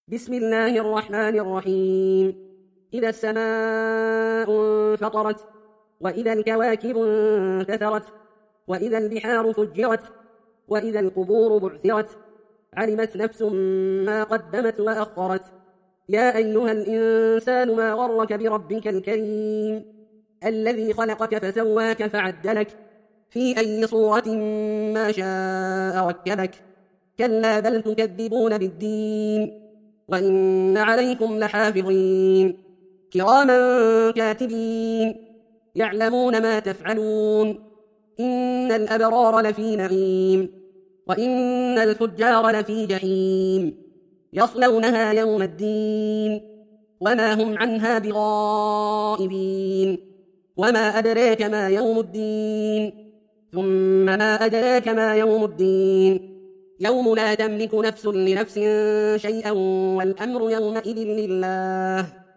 بسم الله الرحمن الرحيم. إذا السماء انفطرت، وإذا الكواكب انتثرت، وإذا البحار فجرت، وإذا القبور بعثرت، علمت نفس ما قدمت وأخرت. يا أيها الإنسان ما غرك بربك الكريم الذي خلقك فسواك فعدلك في أي صورة ما شاء ركبك. كلا بل تكذبون بالدين، وإن عليكم لحافظين كراما كاتبين يعلمون ما تفعلون. إن الأبرار لفي نعيم، وإن الفجار لفي جحيم يصلونها يوم الدين وما هم عنها بغائبين. وما أدراك ما يوم الدين، ثم ما أدراك ما يوم الدين. يوم لا تملك نفس لنفس شيئا والأمر يومئذ لله.